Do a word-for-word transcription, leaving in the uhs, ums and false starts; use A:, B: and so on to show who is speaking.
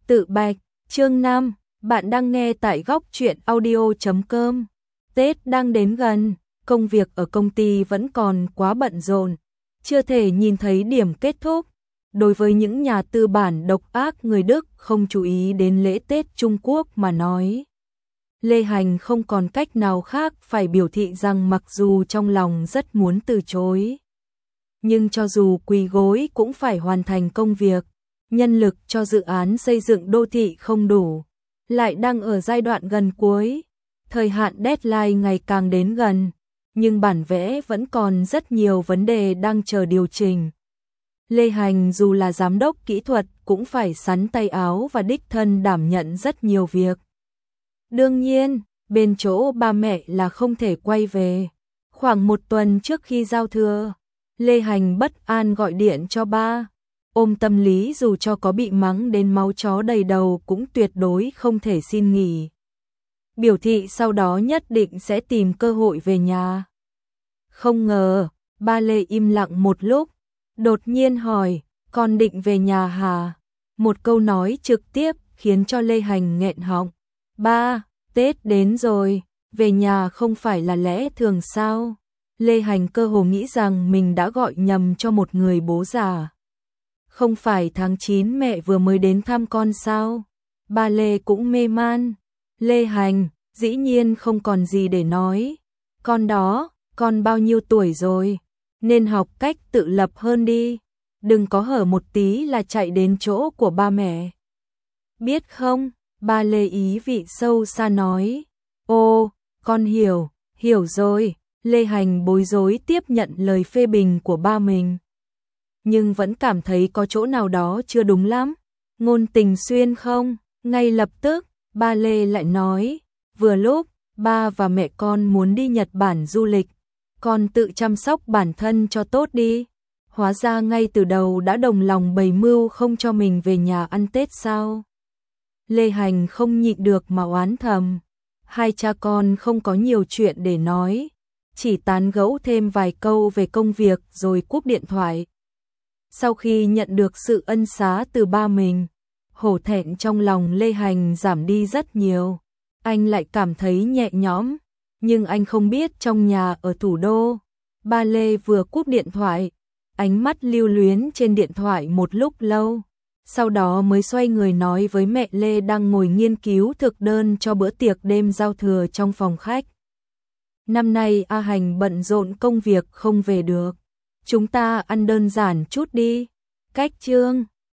A: Tự bạch, chương năm, bạn đang nghe tại góc truyện audio chấm com. Tết đang đến gần, công việc ở công ty vẫn còn quá bận rộn, chưa thể nhìn thấy điểm kết thúc. Đối với những nhà tư bản độc ác người Đức không chú ý đến lễ Tết Trung Quốc mà nói, Lê Hành không còn cách nào khác phải biểu thị rằng mặc dù trong lòng rất muốn từ chối, nhưng cho dù quỳ gối cũng phải hoàn thành công việc. Nhân lực cho dự án xây dựng đô thị không đủ, lại đang ở giai đoạn gần cuối, thời hạn deadline ngày càng đến gần, nhưng bản vẽ vẫn còn rất nhiều vấn đề đang chờ điều chỉnh. Lê Hành dù là giám đốc kỹ thuật cũng phải sắn tay áo và đích thân đảm nhận rất nhiều việc. Đương nhiên, bên chỗ ba mẹ là không thể quay về. Khoảng một tuần trước khi giao thừa, Lê Hành bất an gọi điện cho ba. Ôm tâm lý dù cho có bị mắng đến máu chó đầy đầu cũng tuyệt đối không thể xin nghỉ. Biểu thị sau đó nhất định sẽ tìm cơ hội về nhà. Không ngờ, ba Lê im lặng một lúc, đột nhiên hỏi, con định về nhà hả? Một câu nói trực tiếp khiến cho Lê Hành nghẹn họng. Ba, Tết đến rồi, về nhà không phải là lẽ thường sao? Lê Hành cơ hồ nghĩ rằng mình đã gọi nhầm cho một người bố già. Không phải tháng chín mẹ vừa mới đến thăm con sao? Ba Lê cũng mê man. Lê Hành, dĩ nhiên không còn gì để nói. Con đó, con bao nhiêu tuổi rồi? Nên học cách tự lập hơn đi. Đừng có hở một tí là chạy đến chỗ của ba mẹ. Biết không? Ba Lê ý vị sâu xa nói. Ô, con hiểu, hiểu rồi. Lê Hành bối rối tiếp nhận lời phê bình của ba mình, nhưng vẫn cảm thấy có chỗ nào đó chưa đúng lắm. Ngôn tình xuyên không? Ngay lập tức, ba Lê lại nói, vừa lúc, ba và mẹ con muốn đi Nhật Bản du lịch, con tự chăm sóc bản thân cho tốt đi. Hóa ra ngay từ đầu đã đồng lòng bày mưu không cho mình về nhà ăn Tết sao? Lê Hành không nhịn được mà oán thầm. Hai cha con không có nhiều chuyện để nói, chỉ tán gẫu thêm vài câu về công việc rồi cúp điện thoại. Sau khi nhận được sự ân xá từ ba mình, hổ thẹn trong lòng Lê Hành giảm đi rất nhiều. Anh lại cảm thấy nhẹ nhõm, nhưng anh không biết trong nhà ở thủ đô, ba Lê vừa cúp điện thoại, ánh mắt lưu luyến trên điện thoại một lúc lâu, sau đó mới xoay người nói với mẹ Lê đang ngồi nghiên cứu thực đơn cho bữa tiệc đêm giao thừa trong phòng khách. Năm nay A Hành bận rộn công việc không về được. Chúng ta ăn đơn giản chút đi. Cách chương